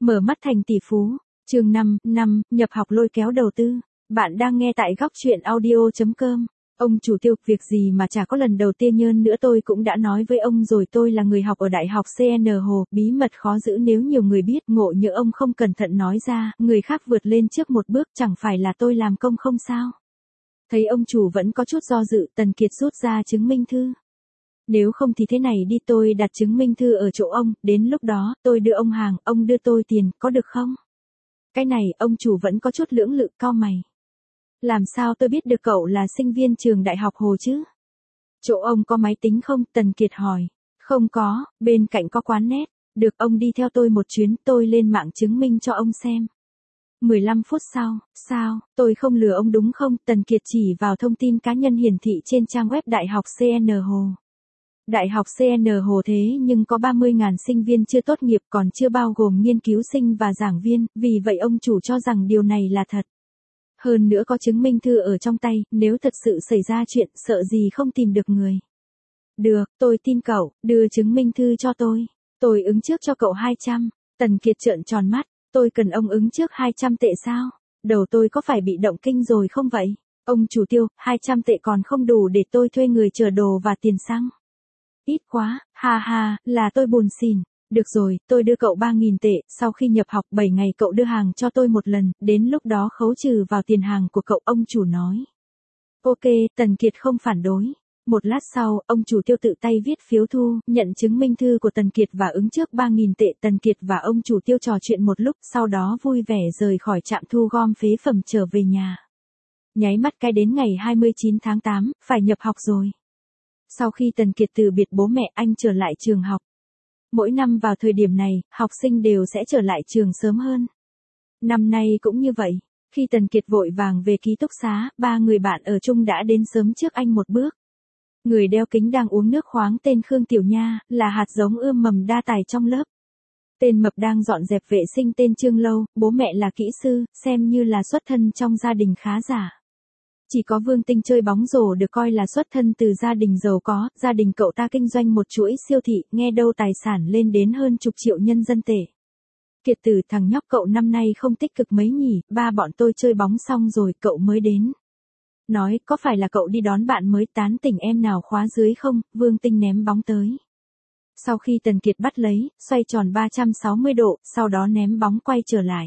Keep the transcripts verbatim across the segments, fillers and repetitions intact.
Mở mắt thành tỷ phú, chương năm, năm, nhập học lôi kéo đầu tư. Bạn đang nghe tại góc truyện audio chấm com. Ông chủ Tiêu, việc gì mà chả có lần đầu tiên nhơn nữa, tôi cũng đã nói với ông rồi, tôi là người học ở Đại học xê en Hồ, bí mật khó giữ nếu nhiều người biết, ngộ nhỡ ông không cẩn thận nói ra, người khác vượt lên trước một bước, chẳng phải là tôi làm công không sao? Thấy ông chủ vẫn có chút do dự, Tần Kiệt rút ra chứng minh thư. Nếu không thì thế này đi, tôi đặt chứng minh thư ở chỗ ông, đến lúc đó, tôi đưa ông hàng, ông đưa tôi tiền, có được không? Cái này, ông chủ vẫn có chút lưỡng lự, cau mày. Làm sao tôi biết được cậu là sinh viên trường Đại học Hồ chứ? Chỗ ông có máy tính không? Tần Kiệt hỏi. Không có, bên cạnh có quán net. Được, ông đi theo tôi một chuyến, tôi lên mạng chứng minh cho ông xem. mười lăm phút sau, sao, tôi không lừa ông đúng không? Tần Kiệt chỉ vào thông tin cá nhân hiển thị trên trang web Đại học xê en Hồ. Đại học xê en Hồ thế nhưng có ba mươi nghìn sinh viên chưa tốt nghiệp, còn chưa bao gồm nghiên cứu sinh và giảng viên, vì vậy ông chủ cho rằng điều này là thật. Hơn nữa có chứng minh thư ở trong tay, nếu thật sự xảy ra chuyện, sợ gì không tìm được người. Được, tôi tin cậu, đưa chứng minh thư cho tôi. Tôi ứng trước cho cậu hai trăm. Tần Kiệt trợn tròn mắt, tôi cần ông ứng trước hai trăm tệ sao? Đầu tôi có phải bị động kinh rồi không vậy? Ông chủ Tiêu, hai trăm tệ còn không đủ để tôi thuê người chở đồ và tiền xăng. Ít quá, ha ha, là tôi buồn xỉn. Được rồi, tôi đưa cậu ba nghìn tệ, sau khi nhập học bảy ngày cậu đưa hàng cho tôi một lần, đến lúc đó khấu trừ vào tiền hàng của cậu, ông chủ nói. Ok, Tần Kiệt không phản đối. Một lát sau, ông chủ Tiêu tự tay viết phiếu thu, nhận chứng minh thư của Tần Kiệt và ứng trước ba nghìn tệ. Tần Kiệt và ông chủ Tiêu trò chuyện một lúc, sau đó vui vẻ rời khỏi trạm thu gom phế phẩm trở về nhà. Nháy mắt cái đến ngày hai mươi chín tháng tám, phải nhập học rồi. Sau khi Tần Kiệt từ biệt bố mẹ, anh trở lại trường học. Mỗi năm vào thời điểm này, học sinh đều sẽ trở lại trường sớm hơn. Năm nay cũng như vậy, khi Tần Kiệt vội vàng về ký túc xá, ba người bạn ở chung đã đến sớm trước anh một bước. Người đeo kính đang uống nước khoáng tên Khương Tiểu Nha, là hạt giống ươm mầm đa tài trong lớp. Tên mập đang dọn dẹp vệ sinh tên Trương Lâu, bố mẹ là kỹ sư, xem như là xuất thân trong gia đình khá giả. Chỉ có Vương Tinh chơi bóng rổ được coi là xuất thân từ gia đình giàu có, gia đình cậu ta kinh doanh một chuỗi siêu thị, nghe đâu tài sản lên đến hơn chục triệu nhân dân tệ. Kiệt Tử, thằng nhóc cậu năm nay không tích cực mấy nhỉ, ba bọn tôi chơi bóng xong rồi cậu mới đến. Nói, có phải là cậu đi đón bạn mới tán tỉnh em nào khóa dưới không? Vương Tinh ném bóng tới. Sau khi Tần Kiệt bắt lấy, xoay tròn ba trăm sáu mươi độ, sau đó ném bóng quay trở lại.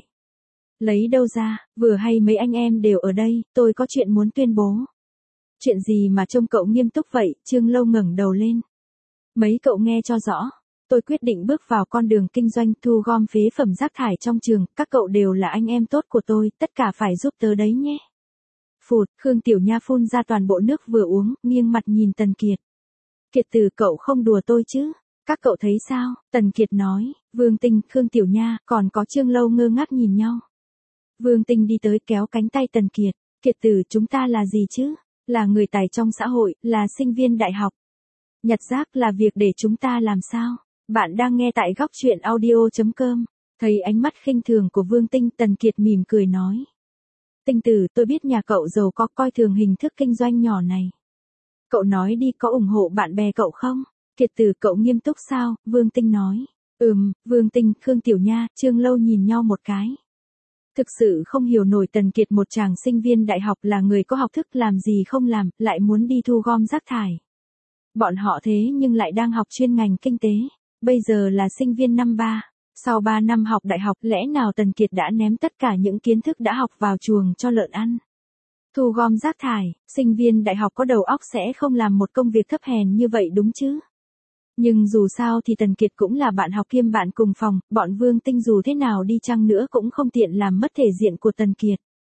Lấy đâu ra, vừa hay mấy anh em đều ở đây, tôi có chuyện muốn tuyên bố. Chuyện gì mà trông cậu nghiêm túc vậy? Trương Lâu ngẩng đầu lên. Mấy cậu nghe cho rõ. Tôi quyết định bước vào con đường kinh doanh thu gom phế phẩm rác thải trong trường, các cậu đều là anh em tốt của tôi, tất cả phải giúp tớ đấy nhé. Phụt, Khương Tiểu Nha phun ra toàn bộ nước vừa uống, nghiêng mặt nhìn Tần Kiệt. Kiệt Tử, cậu không đùa tôi chứ? Các cậu thấy sao? Tần Kiệt nói. Vương Tinh, Khương Tiểu Nha, còn có Trương Lâu ngơ ngác nhìn nhau. Vương Tinh đi tới kéo cánh tay Tần Kiệt. Kiệt Tử, chúng ta là gì chứ? Là người tài trong xã hội, là sinh viên đại học. Nhặt rác là việc để chúng ta làm sao? Bạn đang nghe tại góc truyện audio chấm com. Thấy ánh mắt khinh thường của Vương Tinh, Tần Kiệt mỉm cười nói. Tinh Tử, tôi biết nhà cậu giàu có, coi thường hình thức kinh doanh nhỏ này. Cậu nói đi, có ủng hộ bạn bè cậu không? Kiệt Tử, cậu nghiêm túc sao? Vương Tinh nói. Ừm, Vương Tinh, Khương Tiểu Nha, Trương Lâu nhìn nhau một cái. Thực sự không hiểu nổi Tần Kiệt, một chàng sinh viên đại học là người có học thức, làm gì không làm, lại muốn đi thu gom rác thải. Bọn họ thế nhưng lại đang học chuyên ngành kinh tế, bây giờ là sinh viên năm ba. Sau ba năm học đại học, lẽ nào Tần Kiệt đã ném tất cả những kiến thức đã học vào chuồng cho lợn ăn? Thu gom rác thải, sinh viên đại học có đầu óc sẽ không làm một công việc thấp hèn như vậy đúng chứ? Nhưng dù sao thì Tần Kiệt cũng là bạn học kiêm bạn cùng phòng, bọn Vương Tinh dù thế nào đi chăng nữa cũng không tiện làm mất thể diện của Tần Kiệt.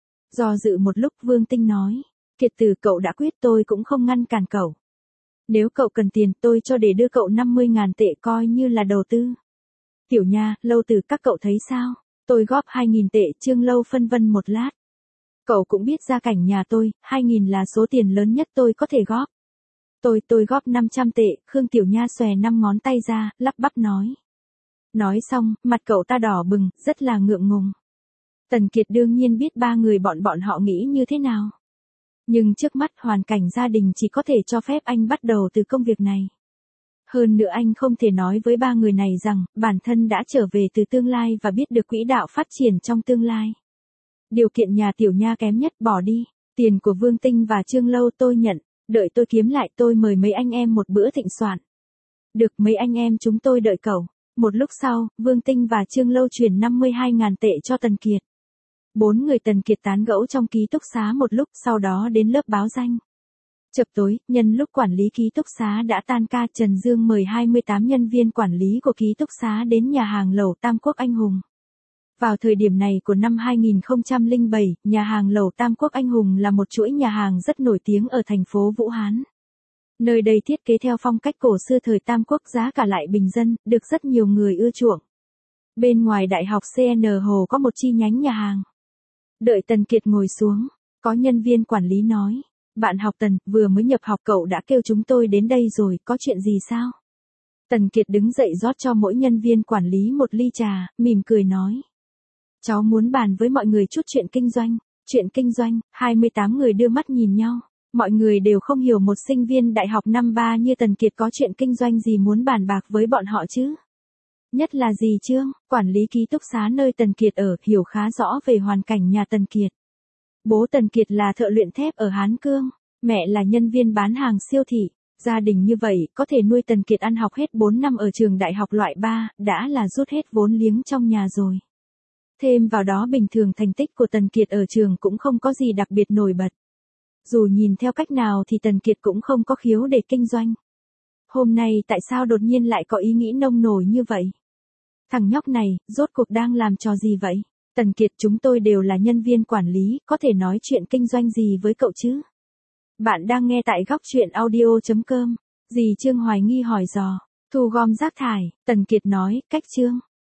Do dự một lúc, Vương Tinh nói. Kiệt Tử, cậu đã quyết, tôi cũng không ngăn cản cậu. Nếu cậu cần tiền, tôi cho để đưa cậu năm mươi nghìn tệ coi như là đầu tư. Tiểu Nha, Lâu Tử, các cậu thấy sao? Tôi góp hai nghìn tệ. Trương Lâu phân vân một lát. Cậu cũng biết gia cảnh nhà tôi, hai nghìn là số tiền lớn nhất tôi có thể góp. Tôi, tôi góp năm trăm tệ. Khương Tiểu Nha xòe năm ngón tay ra, lắp bắp nói. Nói xong, mặt cậu ta đỏ bừng, rất là ngượng ngùng. Tần Kiệt đương nhiên biết ba người bọn bọn họ nghĩ như thế nào. Nhưng trước mắt hoàn cảnh gia đình chỉ có thể cho phép anh bắt đầu từ công việc này. Hơn nữa anh không thể nói với ba người này rằng, bản thân đã trở về từ tương lai và biết được quỹ đạo phát triển trong tương lai. Điều kiện nhà Tiểu Nha kém nhất bỏ đi, tiền của Vương Tinh và Trương Lâu tôi nhận, đợi tôi kiếm lại tôi mời mấy anh em một bữa thịnh soạn. Được, mấy anh em chúng tôi đợi cậu. Một lúc sau, Vương Tinh và Trương Lâu chuyển năm mươi hai ngàn tệ cho Tần Kiệt. Bốn người Tần Kiệt tán gẫu trong ký túc xá một lúc, sau đó đến lớp báo danh. Chập tối, nhân lúc quản lý ký túc xá đã tan ca, Trần Dương mời hai mươi tám nhân viên quản lý của ký túc xá đến nhà hàng lẩu Tam Quốc Anh Hùng. Vào thời điểm này của năm hai nghìn không trăm lẻ bảy, nhà hàng lẩu Tam Quốc Anh Hùng là một chuỗi nhà hàng rất nổi tiếng ở thành phố Vũ Hán. Nơi đây thiết kế theo phong cách cổ xưa thời Tam Quốc, giá cả lại bình dân, được rất nhiều người ưa chuộng. Bên ngoài Đại học xê en Hồ có một chi nhánh nhà hàng. Đợi Tần Kiệt ngồi xuống, có nhân viên quản lý nói, bạn học Tần, vừa mới nhập học cậu đã kêu chúng tôi đến đây rồi, có chuyện gì sao? Tần Kiệt đứng dậy rót cho mỗi nhân viên quản lý một ly trà, mỉm cười nói. Cháu muốn bàn với mọi người chút chuyện kinh doanh. Chuyện kinh doanh, hai mươi tám người đưa mắt nhìn nhau. Mọi người đều không hiểu một sinh viên đại học năm ba như Tần Kiệt có chuyện kinh doanh gì muốn bàn bạc với bọn họ chứ. Nhất là gì Trương, quản lý ký túc xá nơi Tần Kiệt ở, hiểu khá rõ về hoàn cảnh nhà Tần Kiệt. Bố Tần Kiệt là thợ luyện thép ở Hán Cương, mẹ là nhân viên bán hàng siêu thị. Gia đình như vậy, có thể nuôi Tần Kiệt ăn học hết bốn năm ở trường đại học loại ba, đã là rút hết vốn liếng trong nhà rồi. Thêm vào đó bình thường thành tích của Tần Kiệt ở trường cũng không có gì đặc biệt nổi bật. Dù nhìn theo cách nào thì Tần Kiệt cũng không có khiếu để kinh doanh. Hôm nay tại sao đột nhiên lại có ý nghĩ nông nổi như vậy? Thằng nhóc này, rốt cuộc đang làm trò gì vậy? Tần Kiệt, chúng tôi đều là nhân viên quản lý, có thể nói chuyện kinh doanh gì với cậu chứ? Bạn đang nghe tại góc truyện audio chấm com. Dì Trương hoài nghi hỏi dò. Thu gom rác thải, Tần Kiệt nói, cách Trương.